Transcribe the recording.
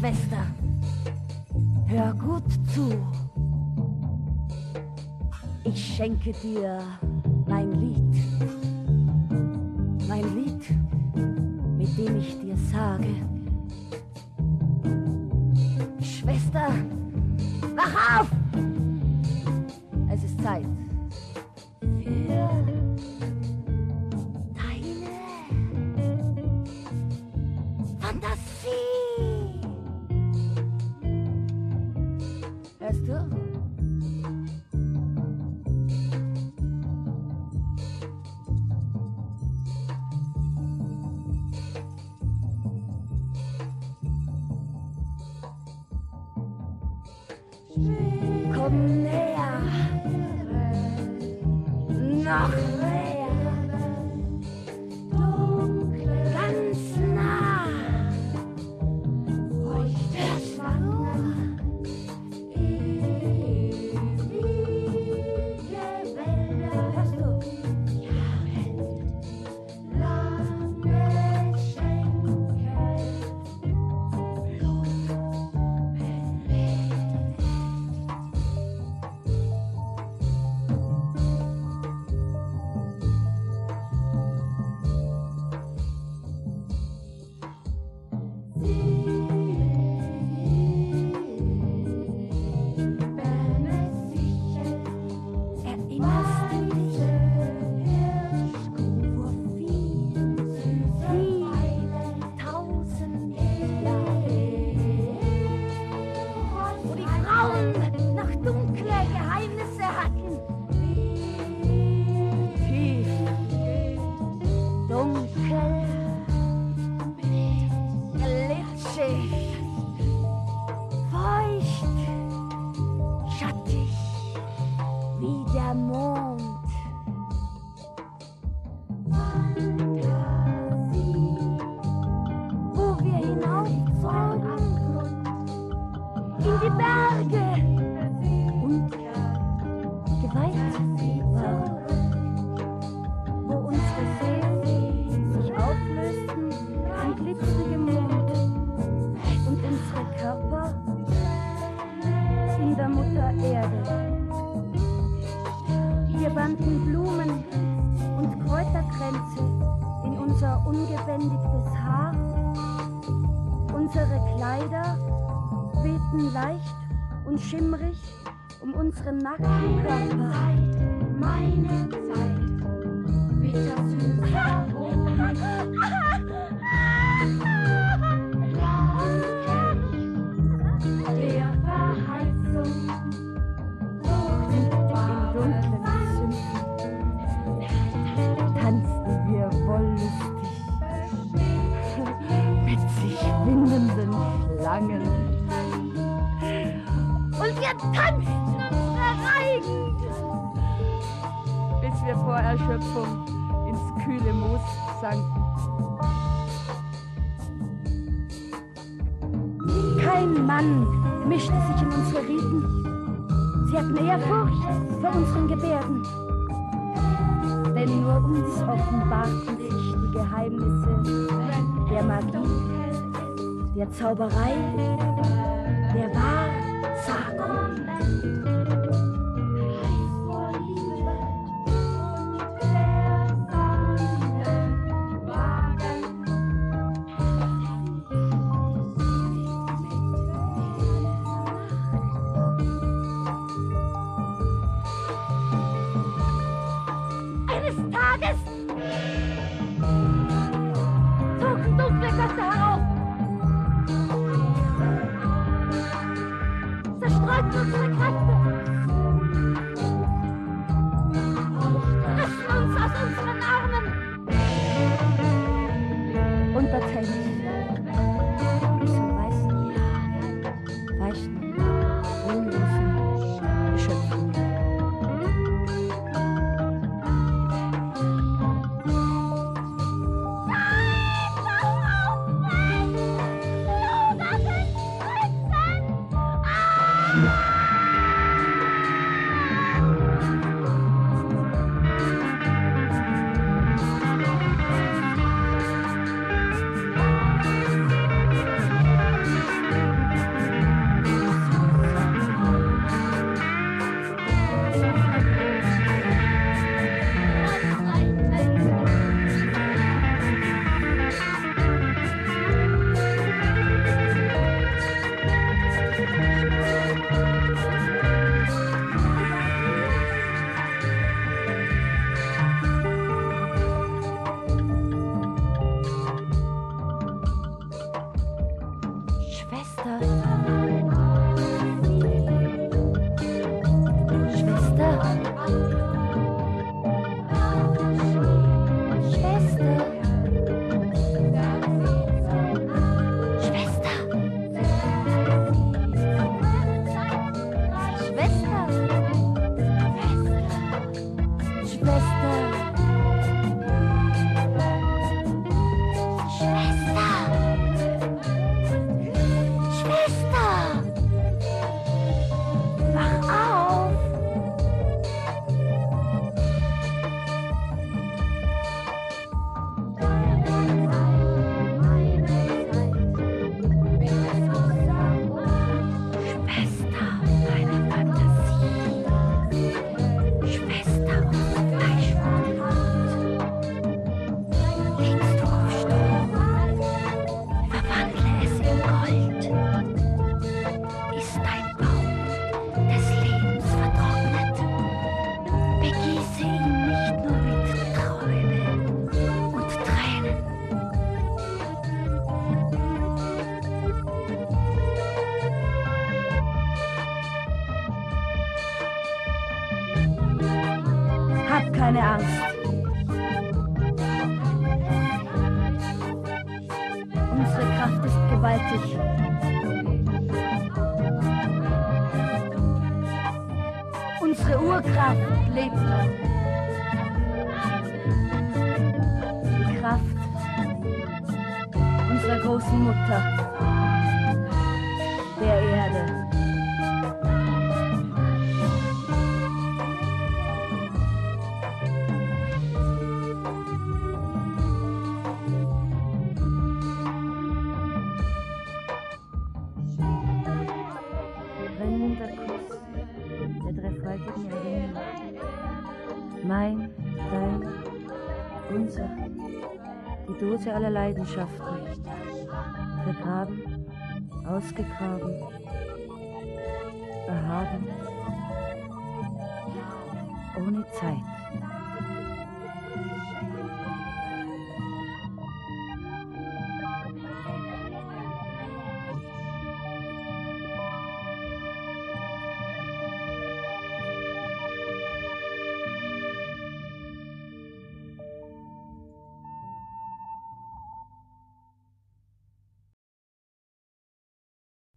Schwester, hör gut zu. Ich schenke dir mein Lied, mit dem ich dir sage: Schwester, wach auf! Es ist Zeit für deine Fantasie. Hörst du? Komm näher, noch näher, ganz nah. Hörst du? Hörst du? Schimmrig unseren nackten Körper. Meine Zeit, bittersüßer Honig. Der Verheißung in dunklen Sümpfen tanzten wir wollüstig mit sich windenden Schlangen. Und wir tanzten unsere Reigen, bis wir vor Erschöpfung ins kühle Moos sanken. Kein Mann mischte sich in unsere Riten. Sie hatten Ehrfurcht vor unseren Gebärden. Denn nur uns offenbarten sich die Geheimnisse der Magie, der Zauberei, der Wahrsagung. Eines Tages zogen dunkle Götter herauf, zerstreuten unsere Kräfte. keine Angst. Unsere Kraft ist gewaltig. Unsere Urkraft lebt noch. Die Kraft unserer großen Mutter, der Erde. Brennender Kuss der dreifaltigen Erinnerung. Mein, dein, unser, die Dose aller Leidenschaften. Vergraben, ausgegraben, erhaben, ohne Zeit.